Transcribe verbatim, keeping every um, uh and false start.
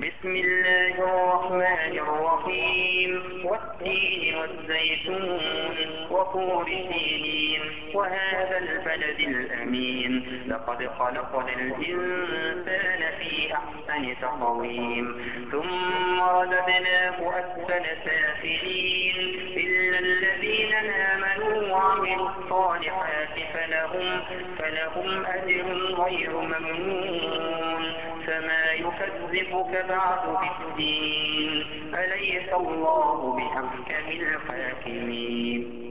بسم الله الرحمن الرحيم والتين والزيتون وطور سينين وهذا البلد الأمين لقد خلقنا الإنسان في أحسن تقويم ثم رددناه أسفل سافلين إلا الذين آمنوا وعملوا الصالحات فلهم, فلهم أجر غير ممنون فما يكذبك بعد بالدين أليس الله بأحكم الحاكمين